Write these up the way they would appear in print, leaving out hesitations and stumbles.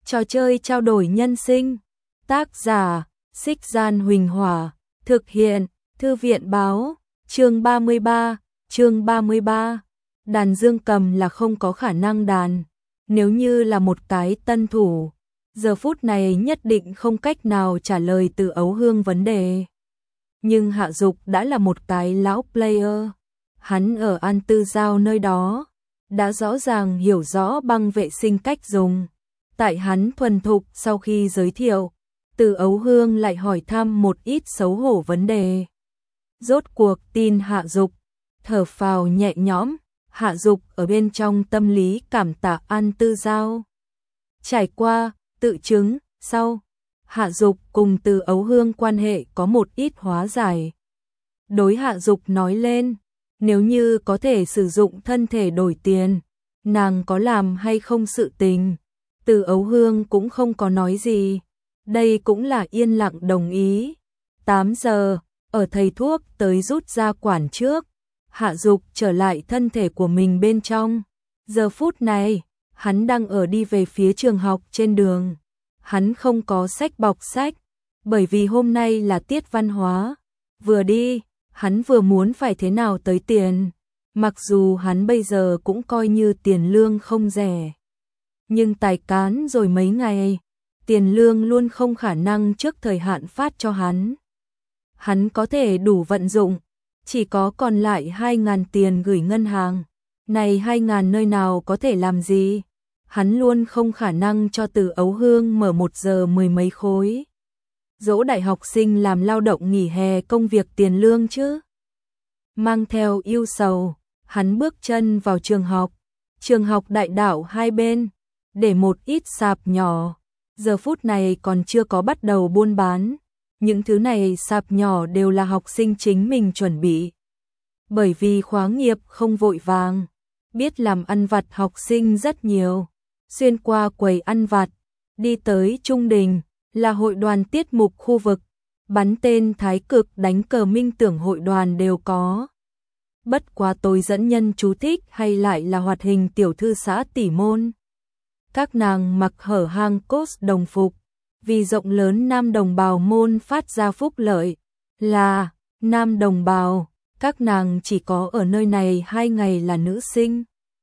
Trò chơi trao đổi nhân sinh. Tác giả, Xích Gian Huỳnh Hỏa. Thực hiện, Thư viện Báo. Chương 33. Đàn dương cầm là không có khả năng đàn. Nếu như là một cái tân thủ, giờ phút này nhất định không cách nào trả lời Từ Ấu Hương vấn đề. Nhưng Hạ Dục đã là một cái lão player. Hắn ở An Tư Giao nơi đó, đã rõ ràng hiểu rõ băng vệ sinh cách dùng. Tại hắn thuần thục sau khi giới thiệu, Từ Ấu Hương lại hỏi thăm một ít xấu hổ vấn đề. Rốt cuộc tin Hạ Dục, thở phào nhẹ nhõm. Hạ Dục ở bên trong tâm lý cảm tạ An Tư Giao. Trải qua tự chứng sau, Hạ Dục cùng Từ Ấu Hương quan hệ có một ít hóa giải. Đối Hạ Dục nói lên, nếu như có thể sử dụng thân thể đổi tiền, nàng có làm hay không sự tình. Từ Ấu Hương cũng không có nói gì, đây cũng là yên lặng đồng ý. 8 giờ, ở thầy thuốc tới rút ra quản trước, Hạ Dục trở lại thân thể của mình bên trong. Giờ phút này, hắn đang ở đi về phía trường học trên đường. Hắn không có sách bọc sách, bởi vì hôm nay là tiết văn hóa. Vừa đi, hắn vừa muốn phải thế nào tới tiền. Mặc dù hắn bây giờ cũng coi như tiền lương không rẻ, nhưng tài cán rồi mấy ngày, tiền lương luôn không khả năng trước thời hạn phát cho hắn. Hắn có thể đủ vận dụng, chỉ có còn lại 2.000 tiền gửi ngân hàng. Này 2.000 nơi nào có thể làm gì? Hắn luôn không khả năng cho Từ Ấu Hương mở 1 giờ 10 mấy khối. Dỗ đại học sinh làm lao động nghỉ hè công việc tiền lương chứ. Mang theo yêu sầu, hắn bước chân vào trường học. Trường học đại đạo hai bên, để một ít sạp nhỏ. Giờ phút này còn chưa có bắt đầu buôn bán. Những thứ này sạp nhỏ đều là học sinh chính mình chuẩn bị. Bởi vì khóa nghiệp không vội vàng, biết làm ăn vặt học sinh rất nhiều. Xuyên qua quầy ăn vặt, đi tới Trung Đình, là hội đoàn tiết mục khu vực. Bắn tên thái cực, đánh cờ minh tưởng hội đoàn đều có. Bất quá tôi dẫn nhân chú thích hay lại là hoạt hình tiểu thư xã tỷ môn. Các nàng mặc hở hang cốt đồng phục, vì rộng lớn nam đồng bào môn phát ra phúc lợi. Là nam đồng bào, các nàng chỉ có ở nơi này 2 ngày là nữ sinh.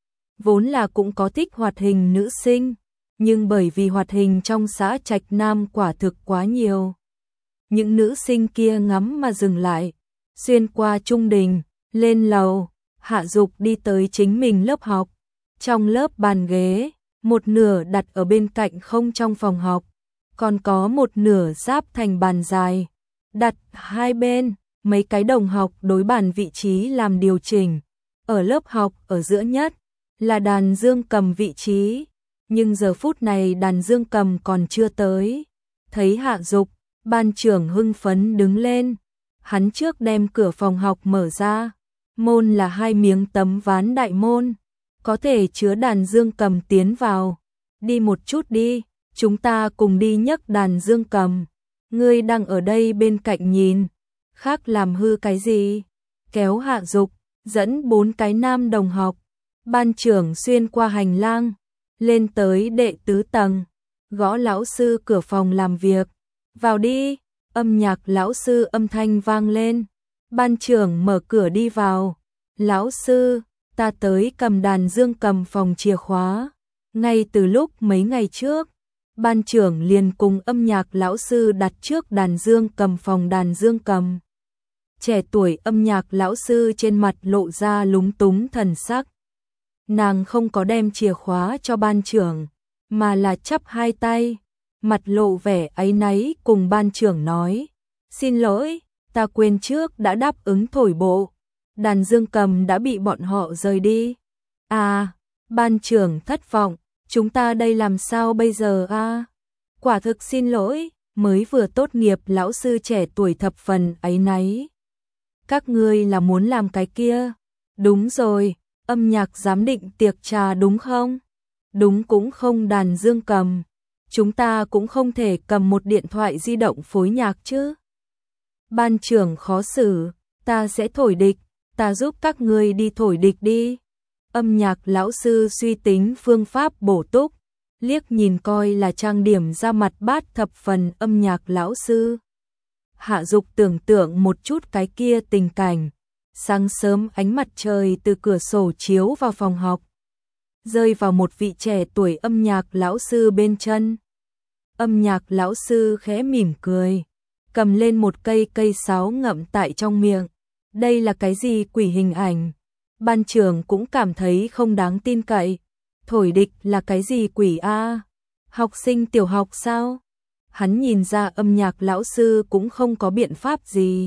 Vốn là cũng có thích hoạt hình nữ sinh, nhưng bởi vì hoạt hình trong xã Trạch Nam quả thực quá nhiều. Những nữ sinh kia ngắm mà dừng lại, xuyên qua Trung Đình, lên lầu. Hạ Dục đi tới chính mình lớp học. Trong lớp bàn ghế, một nửa đặt ở bên cạnh không trong phòng học, còn có một nửa giáp thành bàn dài, đặt hai bên. Mấy cái đồng học đối bàn vị trí làm điều chỉnh. Ở lớp học ở giữa nhất là đàn dương cầm vị trí, nhưng giờ phút này đàn dương cầm còn chưa tới. Thấy Hạ Dục, ban trưởng hưng phấn đứng lên. Hắn trước đem cửa phòng học mở ra. Môn là 2 miếng tấm ván đại môn, có thể chứa đàn dương cầm tiến vào. Đi một chút đi, chúng ta cùng đi nhấc đàn dương cầm. Ngươi đang ở đây bên cạnh nhìn, khác làm hư cái gì? Kéo Hạ Dục, dẫn 4 cái nam đồng học. Ban trưởng xuyên qua hành lang, lên tới đệ tứ tầng, gõ lão sư cửa phòng làm việc. Vào đi, âm nhạc lão sư âm thanh vang lên. Ban trưởng mở cửa đi vào. Lão sư, ta tới cầm đàn dương cầm phòng chìa khóa. Ngay từ lúc mấy ngày trước, ban trưởng liền cùng âm nhạc lão sư đặt trước đàn dương cầm phòng đàn dương cầm. Trẻ tuổi âm nhạc lão sư trên mặt lộ ra lúng túng thần sắc. Nàng không có đem chìa khóa cho ban trưởng, mà là chắp 2 tay, mặt lộ vẻ áy náy cùng ban trưởng nói: "Xin lỗi, ta quên trước đã đáp ứng thổi bộ. Đàn dương cầm đã bị bọn họ rời đi." "À." Ban trưởng thất vọng, "Chúng ta đây làm sao bây giờ a?" "Quả thực xin lỗi." Mới vừa tốt nghiệp lão sư trẻ tuổi thập phần áy náy. "Các ngươi là muốn làm cái kia?" "Đúng rồi, âm nhạc giám định tiệc trà đúng không?" "Đúng cũng không đàn dương cầm. Chúng ta cũng không thể cầm một điện thoại di động phối nhạc chứ." Ban trưởng khó xử, "Ta sẽ thổi địch, ta giúp các ngươi đi thổi địch đi." Âm nhạc lão sư suy tính phương pháp bổ túc, liếc nhìn coi là trang điểm ra mặt bát thập phần âm nhạc lão sư. Hạ Dục tưởng tượng một chút cái kia tình cảnh, sáng sớm ánh mặt trời từ cửa sổ chiếu vào phòng học, rơi vào một vị trẻ tuổi âm nhạc lão sư bên chân. Âm nhạc lão sư khẽ mỉm cười, cầm lên một cây sáo ngậm tại trong miệng. Đây là cái gì quỷ hình ảnh? Ban trưởng cũng cảm thấy không đáng tin cậy. Thổi địch là cái gì quỷ a? Học sinh tiểu học sao? Hắn nhìn ra âm nhạc lão sư cũng không có biện pháp gì.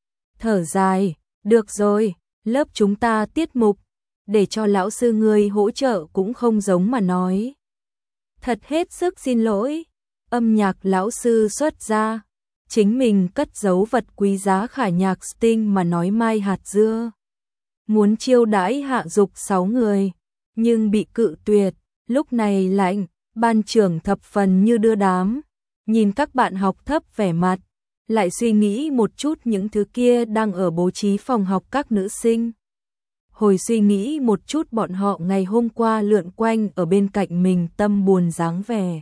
Thở dài, được rồi, lớp chúng ta tiết mục, để cho lão sư ngươi hỗ trợ cũng không giống mà nói. Thật hết sức xin lỗi, âm nhạc lão sư xuất ra, chính mình cất giấu vật quý giá khả nhạc Sting mà nói mai hạt dưa. Muốn chiêu đãi Hạ Dục 6 người, nhưng bị cự tuyệt, lúc này lạnh, ban trưởng thập phần như đưa đám, nhìn các bạn học thấp vẻ mặt, lại suy nghĩ một chút những thứ kia đang ở bố trí phòng học các nữ sinh. Hồi suy nghĩ một chút bọn họ ngày hôm qua lượn quanh ở bên cạnh mình tâm buồn dáng vẻ.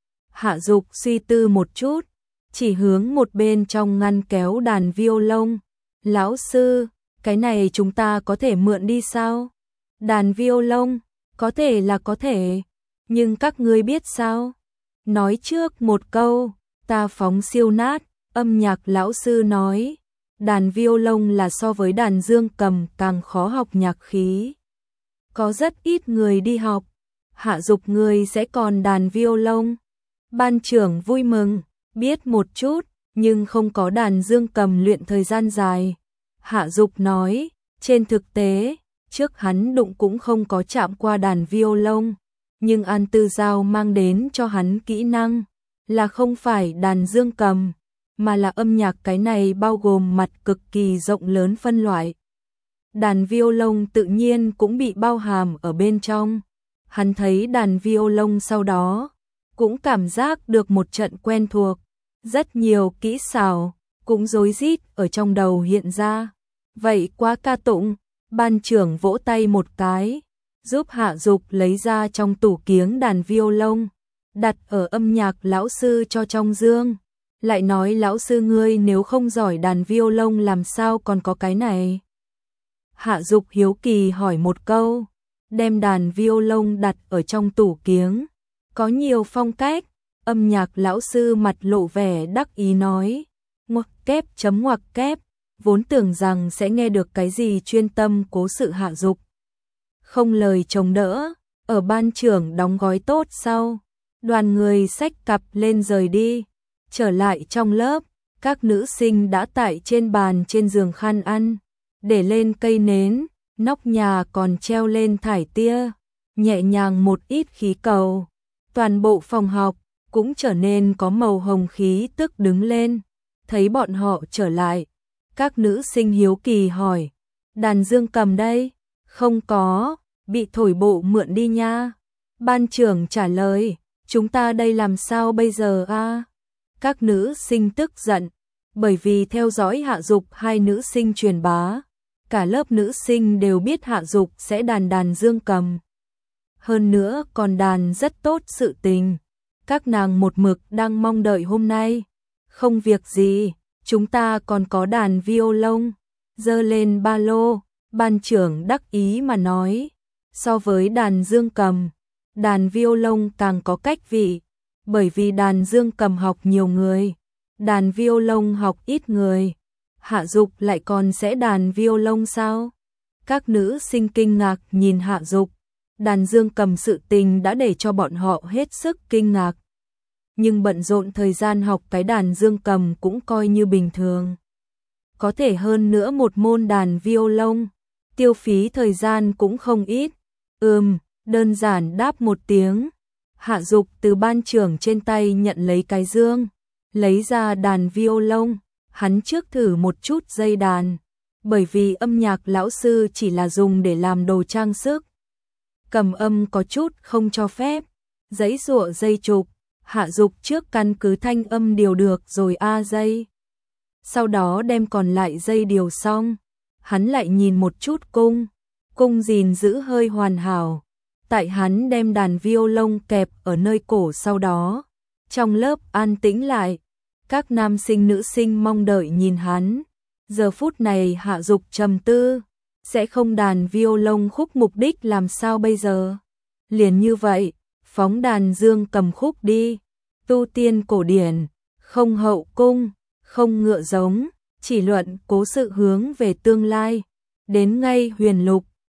Hạ Dục suy tư một chút, chỉ hướng một bên trong ngăn kéo đàn violon. Lão sư, cái này chúng ta có thể mượn đi sao? Đàn violon, có thể là có thể, nhưng các ngươi biết sao? Nói trước một câu, ta phóng siêu nát, âm nhạc lão sư nói. Đàn violon là so với đàn dương cầm càng khó học nhạc khí. Có rất ít người đi học. Hạ Dục người sẽ còn đàn violon. Ban trưởng vui mừng, biết một chút, nhưng không có đàn dương cầm luyện thời gian dài. Hạ Dục nói, trên thực tế, trước hắn đụng cũng không có chạm qua đàn violon, nhưng An Tư Giao mang đến cho hắn kỹ năng, là không phải đàn dương cầm, mà là âm nhạc cái này bao gồm mặt cực kỳ rộng lớn phân loại. Đàn violon tự nhiên cũng bị bao hàm ở bên trong. Hắn thấy đàn violon sau đó, cũng cảm giác được một trận quen thuộc, rất nhiều kỹ xảo, cũng rối rít ở trong đầu hiện ra. Vậy quá ca tụng, ban trưởng vỗ tay một cái, giúp Hạ Dục lấy ra trong tủ kiếng đàn violon, đặt ở âm nhạc lão sư cho trong dương. Lại nói lão sư ngươi nếu không giỏi đàn violon làm sao còn có cái này? Hạ Dục hiếu kỳ hỏi một câu, đem đàn violon đặt ở trong tủ kiếng. Có nhiều phong cách, âm nhạc lão sư mặt lộ vẻ đắc ý nói, ngoặc kép, vốn tưởng rằng sẽ nghe được cái gì chuyên tâm cố sự Hạ Dục. Không lời chống đỡ, ở ban trưởng đóng gói tốt sau, đoàn người xách cặp lên rời đi. Trở lại trong lớp, các nữ sinh đã tại trên bàn trên giường khăn ăn, để lên cây nến, nóc nhà còn treo lên thải tia, nhẹ nhàng một ít khí cầu. Toàn bộ phòng học cũng trở nên có màu hồng khí tức đứng lên. Thấy bọn họ trở lại, các nữ sinh hiếu kỳ hỏi, đàn dương cầm đây? Không có, bị thổi bộ mượn đi nha. Ban trưởng trả lời, chúng ta đây làm sao bây giờ a? Các nữ sinh tức giận, bởi vì theo dõi Hạ Dục hai nữ sinh truyền bá, cả lớp nữ sinh đều biết Hạ Dục sẽ đàn dương cầm. Hơn nữa còn đàn rất tốt sự tình, các nàng một mực đang mong đợi hôm nay. Không việc gì, chúng ta còn có đàn violon. Giơ lên ba lô, ban trưởng đắc ý mà nói, so với đàn dương cầm, đàn violon càng có cách vị. Bởi vì đàn dương cầm học nhiều người, đàn violon học ít người. Hạ Dục lại còn sẽ đàn violon sao? Các nữ sinh kinh ngạc nhìn Hạ Dục. Đàn dương cầm sự tình đã để cho bọn họ hết sức kinh ngạc. Nhưng bận rộn thời gian học cái đàn dương cầm cũng coi như bình thường. Có thể hơn nữa một môn đàn violon, tiêu phí thời gian cũng không ít. Đơn giản đáp một tiếng. Hạ Dục từ ban trưởng trên tay nhận lấy cái dương, lấy ra đàn violon, hắn trước thử một chút dây đàn, bởi vì âm nhạc lão sư chỉ là dùng để làm đồ trang sức. Cầm âm có chút không cho phép, giãy giụa dây trục, Hạ Dục trước căn cứ thanh âm điều được rồi dây. Sau đó đem còn lại dây điều xong, hắn lại nhìn một chút cung gìn giữ hơi hoàn hảo. tại hắn đem đàn violon kẹp ở nơi cổ sau đó. Trong lớp an tĩnh lại, các nam sinh nữ sinh mong đợi nhìn hắn. Giờ phút này Hạ Dục trầm tư, sẽ không đàn violon khúc mục đích làm sao bây giờ? Liền như vậy, phóng đàn dương cầm khúc đi. Tu tiên cổ điển, không hậu cung, không ngựa giống, chỉ luận cố sự hướng về tương lai. Đến ngay huyền lục,